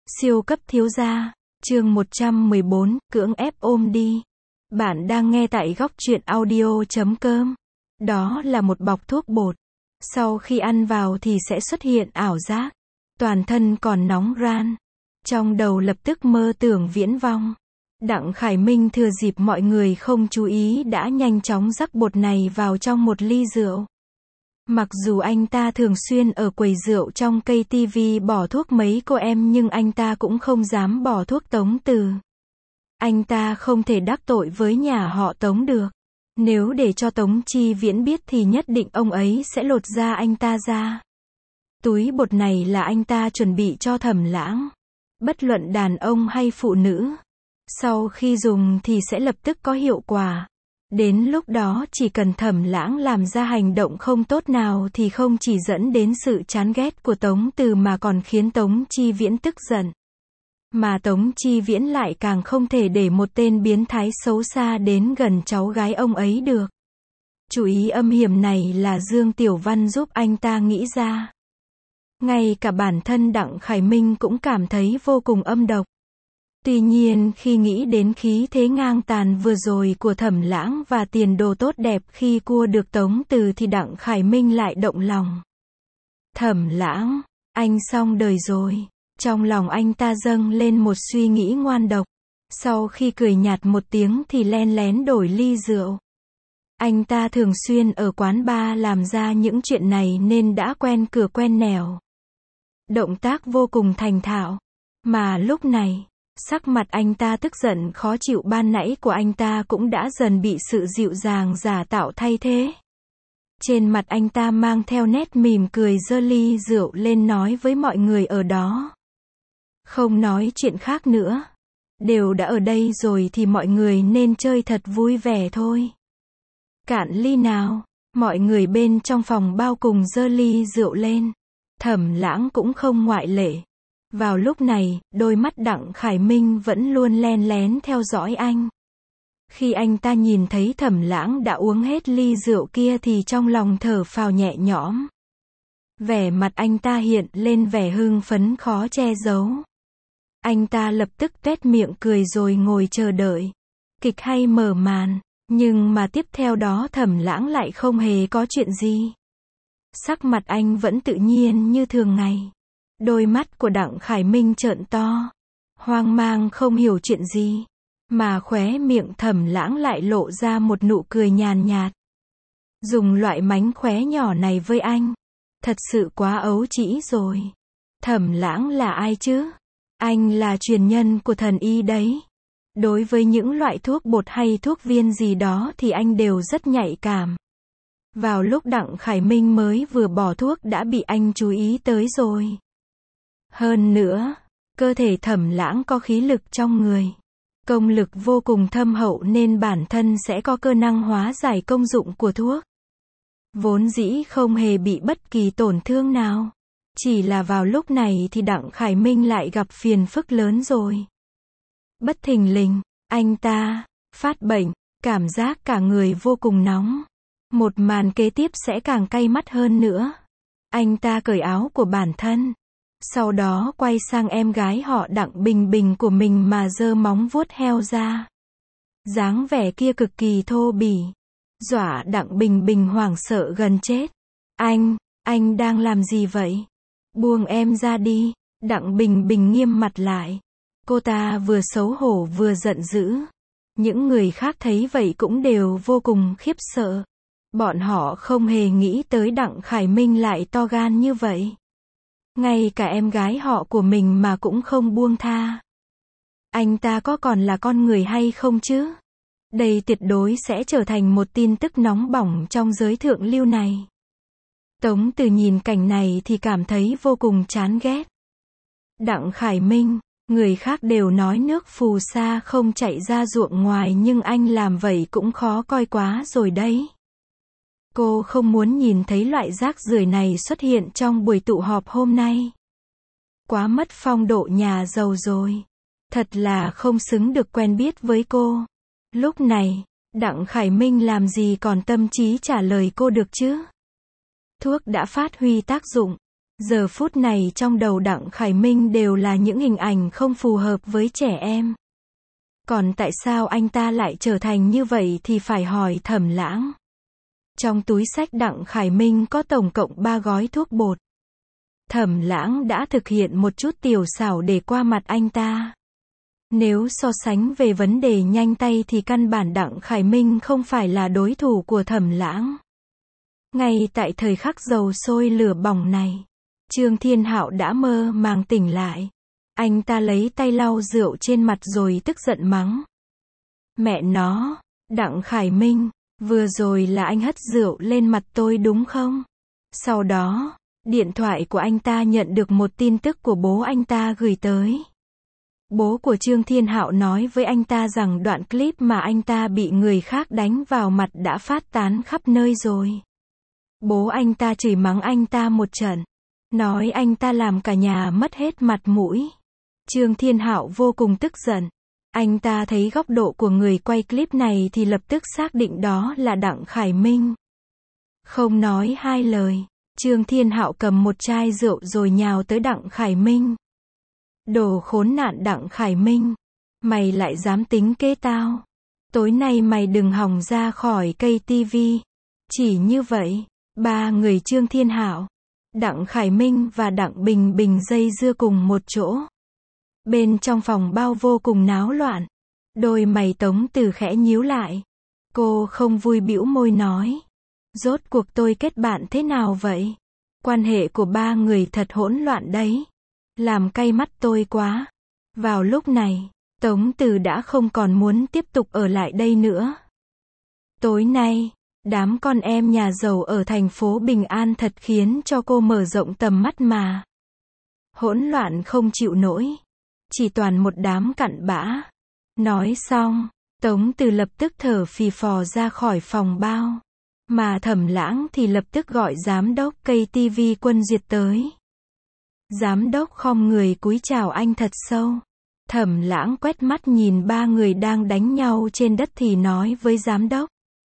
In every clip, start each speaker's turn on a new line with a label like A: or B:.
A: Siêu cấp thiếu gia, chương 114, cưỡng ép ôm đi. Bạn đang nghe tại góc truyện audio.com. Đó là một bọc thuốc bột. Sau khi ăn vào thì sẽ xuất hiện ảo giác. Toàn thân còn nóng ran. Trong đầu lập tức mơ tưởng viễn vong. Đặng Khải Minh thừa dịp mọi người không chú ý đã nhanh chóng rắc bột này vào trong một ly rượu. Mặc dù anh ta thường xuyên ở quầy rượu trong cây TV bỏ thuốc mấy cô em nhưng anh ta cũng không dám bỏ thuốc Tống Từ. Anh ta không thể đắc tội với nhà họ Tống được. Nếu để cho Tống Chi Viễn biết thì nhất định ông ấy sẽ lột da anh ta ra. Túi bột này là anh ta chuẩn bị cho Thẩm Lãng. Bất luận đàn ông hay phụ nữ. Sau khi dùng thì sẽ lập tức có hiệu quả. Đến lúc đó chỉ cần Thẩm Lãng làm ra hành động không tốt nào thì không chỉ dẫn đến sự chán ghét của Tống Từ mà còn khiến Tống Chi Viễn tức giận. Mà Tống Chi Viễn lại càng không thể để một tên biến thái xấu xa đến gần cháu gái ông ấy được. Chủ ý âm hiểm này là Dương Tiểu Văn giúp anh ta nghĩ ra. Ngay cả bản thân Đặng Khải Minh cũng cảm thấy vô cùng âm độc. Tuy nhiên khi nghĩ đến khí thế ngang tàn vừa rồi của Thẩm Lãng và tiền đồ tốt đẹp khi cua được Tống Từ thì Đặng Khải Minh lại động lòng. Thẩm Lãng, anh xong đời rồi. Trong lòng anh ta dâng lên một suy nghĩ ngoan độc. Sau khi cười nhạt một tiếng thì len lén đổi ly rượu. Anh ta thường xuyên ở quán bar làm ra những chuyện này nên đã quen cửa quen nẻo. Động tác vô cùng thành thạo. Mà lúc này, sắc mặt anh ta tức giận khó chịu ban nãy của anh ta cũng đã dần bị sự dịu dàng giả tạo thay thế. Trên mặt anh ta mang theo nét mỉm cười giơ ly rượu lên nói với mọi người ở đó. Không nói chuyện khác nữa. Đều đã ở đây rồi thì mọi người nên chơi thật vui vẻ thôi. Cạn ly nào. Mọi người bên trong phòng bao cùng giơ ly rượu lên. Thẩm Lãng cũng không ngoại lệ. Vào lúc này, đôi mắt Đặng Khải Minh vẫn luôn len lén theo dõi anh. Khi anh ta nhìn thấy Thẩm Lãng đã uống hết ly rượu kia thì trong lòng thở phào nhẹ nhõm. Vẻ mặt anh ta hiện lên vẻ hưng phấn khó che giấu. Anh ta lập tức tuét miệng cười rồi ngồi chờ đợi. Kịch hay mở màn, nhưng mà tiếp theo đó Thẩm Lãng lại không hề có chuyện gì. Sắc mặt anh vẫn tự nhiên như thường ngày. Đôi mắt của Đặng Khải Minh trợn to. Hoang mang không hiểu chuyện gì. Mà khóe miệng Thẩm Lãng lại lộ ra một nụ cười nhàn nhạt. Dùng loại mánh khóe nhỏ này với anh. Thật sự quá ấu trĩ rồi. Thẩm Lãng là ai chứ? Anh là truyền nhân của thần y đấy. Đối với những loại thuốc bột hay thuốc viên gì đó thì anh đều rất nhạy cảm. Vào lúc Đặng Khải Minh mới vừa bỏ thuốc đã bị anh chú ý tới rồi. Hơn nữa, cơ thể Thẩm Lãng có khí lực trong người. Công lực vô cùng thâm hậu nên bản thân sẽ có cơ năng hóa giải công dụng của thuốc. Vốn dĩ không hề bị bất kỳ tổn thương nào. Chỉ là vào lúc này thì Đặng Khải Minh lại gặp phiền phức lớn rồi. Bất thình lình, anh ta phát bệnh, cảm giác cả người vô cùng nóng. Một màn kế tiếp sẽ càng cay mắt hơn nữa. Anh ta cởi áo của bản thân. Sau đó quay sang em gái họ Đặng Bình Bình của mình mà giơ móng vuốt heo ra. Dáng vẻ kia cực kỳ thô bỉ. Dọa Đặng Bình Bình hoảng sợ gần chết. Anh đang làm gì vậy? Buông em ra đi. Đặng Bình Bình nghiêm mặt lại. Cô ta vừa xấu hổ vừa giận dữ. Những người khác thấy vậy cũng đều vô cùng khiếp sợ. Bọn họ không hề nghĩ tới Đặng Khải Minh lại to gan như vậy. Ngay cả em gái họ của mình mà cũng không buông tha. Anh ta có còn là con người hay không chứ? Đây tuyệt đối sẽ trở thành một tin tức nóng bỏng trong giới thượng lưu này. Tống Từ nhìn cảnh này thì cảm thấy vô cùng chán ghét. Đặng Khải Minh, người khác đều nói nước phù sa không chạy ra ruộng ngoài nhưng anh làm vậy cũng khó coi quá rồi đấy. Cô không muốn nhìn thấy loại rác rưởi này xuất hiện trong buổi tụ họp hôm nay. Quá mất phong độ nhà giàu rồi. Thật là không xứng được quen biết với cô. Lúc này, Đặng Khải Minh làm gì còn tâm trí trả lời cô được chứ? Thuốc đã phát huy tác dụng. Giờ phút này trong đầu Đặng Khải Minh đều là những hình ảnh không phù hợp với trẻ em. Còn tại sao anh ta lại trở thành như vậy thì phải hỏi Thẩm Lãng. Trong túi xách Đặng Khải Minh có tổng cộng 3 gói thuốc bột. Thẩm Lãng đã thực hiện một chút tiểu xảo để qua mặt anh ta. Nếu so sánh về vấn đề nhanh tay thì căn bản Đặng Khải Minh không phải là đối thủ của Thẩm Lãng. Ngay tại thời khắc dầu sôi lửa bỏng này, Trương Thiên Hạo đã mơ màng tỉnh lại. Anh ta lấy tay lau rượu trên mặt rồi tức giận mắng. Mẹ nó, Đặng Khải Minh, vừa rồi là anh hất rượu lên mặt tôi đúng không? Sau đó, điện thoại của anh ta nhận được một tin tức của bố anh ta gửi tới. Bố của Trương Thiên Hạo nói với anh ta rằng đoạn clip mà anh ta bị người khác đánh vào mặt đã phát tán khắp nơi rồi. Bố anh ta chửi mắng anh ta một trận, nói anh ta làm cả nhà mất hết mặt mũi. Trương Thiên Hạo vô cùng tức giận. Anh ta thấy góc độ của người quay clip này thì lập tức xác định đó là Đặng Khải Minh. Không nói hai lời, Trương Thiên Hạo cầm một chai rượu rồi nhào tới Đặng Khải Minh. Đồ khốn nạn Đặng Khải Minh, mày lại dám tính kế tao. Tối nay mày đừng hòng ra khỏi cây tivi. Chỉ như vậy, ba người Trương Thiên Hạo, Đặng Khải Minh và Đặng Bình Bình dây dưa cùng một chỗ. Bên trong phòng bao vô cùng náo loạn. Đôi mày Tống Từ khẽ nhíu lại. Cô không vui bĩu môi nói. Rốt cuộc tôi kết bạn thế nào vậy? Quan hệ của ba người thật hỗn loạn đấy. Làm cay mắt tôi quá. Vào lúc này, Tống Từ đã không còn muốn tiếp tục ở lại đây nữa. Tối nay, đám con em nhà giàu ở thành phố Bình An thật khiến cho cô mở rộng tầm mắt mà. Hỗn loạn không chịu nổi. Chỉ toàn một đám cặn bã. Nói xong, Tống Từ lập tức thở phì phò ra khỏi phòng bao. Mà Thẩm Lãng thì lập tức gọi giám đốc cây TV Quân Duyệt tới. Giám đốc khom người cúi chào anh thật sâu. Thẩm Lãng quét mắt nhìn ba người đang đánh nhau trên đất thì nói với giám đốc.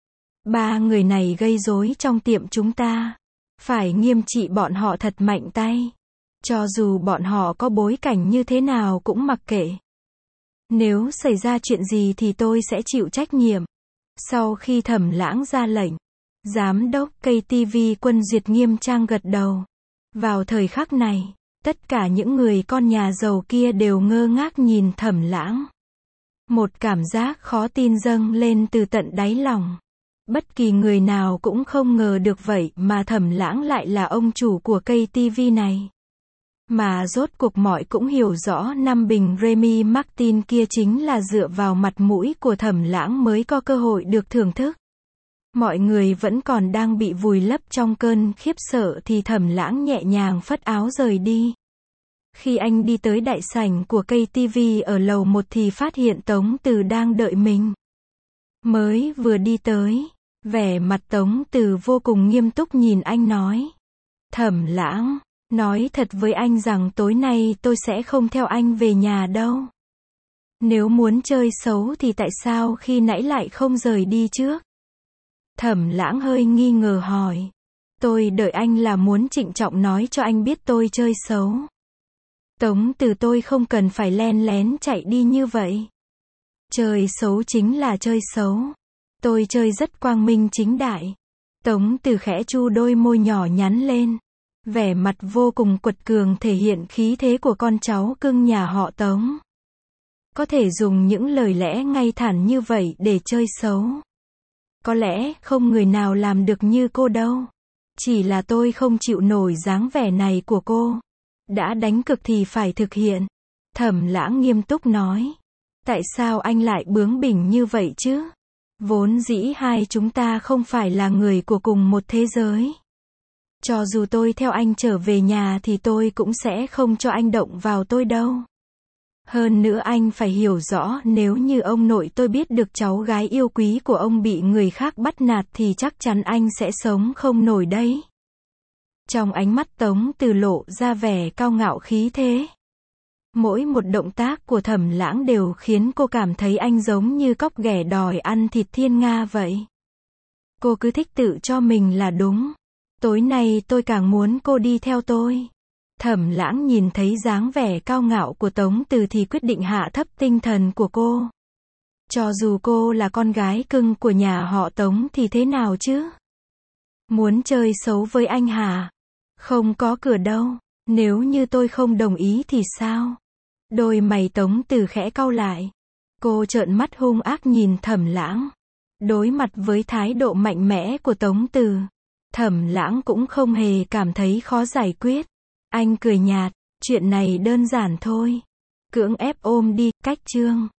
A: Ba người này gây rối trong tiệm chúng ta. Phải nghiêm trị bọn họ thật mạnh tay. Cho dù bọn họ có bối cảnh như thế nào cũng mặc kệ. Nếu xảy ra chuyện gì thì tôi sẽ chịu trách nhiệm. Sau khi Thẩm Lãng ra lệnh, giám đốc cây TV Quân Duyệt nghiêm trang gật đầu. Vào thời khắc này, tất cả những người con nhà giàu kia đều ngơ ngác nhìn Thẩm Lãng. Một cảm giác khó tin dâng lên từ tận đáy lòng. Bất kỳ người nào cũng không ngờ được vậy mà Thẩm Lãng lại là ông chủ của cây TV này. Mà rốt cuộc mọi cũng hiểu rõ năm bình Remy Martin kia chính là dựa vào mặt mũi của Thẩm Lãng mới có cơ hội được thưởng thức. Mọi người vẫn còn đang bị vùi lấp trong cơn khiếp sợ thì Thẩm Lãng nhẹ nhàng phất áo rời đi. Khi anh đi tới đại sảnh của cây TV ở lầu 1 thì phát hiện Tống Từ đang đợi mình. Mới vừa đi tới, vẻ mặt Tống Từ vô cùng nghiêm túc nhìn anh nói. Thẩm Lãng, nói thật với anh rằng tối nay tôi sẽ không theo anh về nhà đâu. Nếu muốn chơi xấu thì tại sao khi nãy lại không rời đi trước? Thẩm Lãng hơi nghi ngờ hỏi. Tôi đợi anh là muốn trịnh trọng nói cho anh biết tôi chơi xấu. Tống Từ tôi không cần phải len lén chạy đi như vậy. Chơi xấu chính là chơi xấu. Tôi chơi rất quang minh chính đại. Tống Từ khẽ chu đôi môi nhỏ nhắn lên. Vẻ mặt vô cùng quật cường thể hiện khí thế của con cháu cưng nhà họ Tống. Có thể dùng những lời lẽ ngay thẳng như vậy để chơi xấu. Có lẽ không người nào làm được như cô đâu. Chỉ là tôi không chịu nổi dáng vẻ này của cô. Đã đánh cược thì phải thực hiện. Thẩm Lãng nghiêm túc nói. Tại sao anh lại bướng bỉnh như vậy chứ? Vốn dĩ hai chúng ta không phải là người của cùng một thế giới. Cho dù tôi theo anh trở về nhà thì tôi cũng sẽ không cho anh động vào tôi đâu. Hơn nữa anh phải hiểu rõ nếu như ông nội tôi biết được cháu gái yêu quý của ông bị người khác bắt nạt thì chắc chắn anh sẽ sống không nổi đấy. Trong ánh mắt Tống Từ lộ ra vẻ cao ngạo khí thế. Mỗi một động tác của Thẩm Lãng đều khiến cô cảm thấy anh giống như cóc ghẻ đòi ăn thịt thiên nga vậy. Cô cứ thích tự cho mình là đúng. Tối nay tôi càng muốn cô đi theo tôi. Thẩm Lãng nhìn thấy dáng vẻ cao ngạo của Tống Từ thì quyết định hạ thấp tinh thần của cô. Cho dù cô là con gái cưng của nhà họ Tống thì thế nào chứ? Muốn chơi xấu với anh hả? Không có cửa đâu. Nếu như tôi không đồng ý thì sao? Đôi mày Tống Từ khẽ cau lại. Cô trợn mắt hung ác nhìn Thẩm Lãng. Đối mặt với thái độ mạnh mẽ của Tống Từ, Thẩm Lãng cũng không hề cảm thấy khó giải quyết. Anh cười nhạt, chuyện này đơn giản thôi. Cưỡng ép ôm đi, cách chương.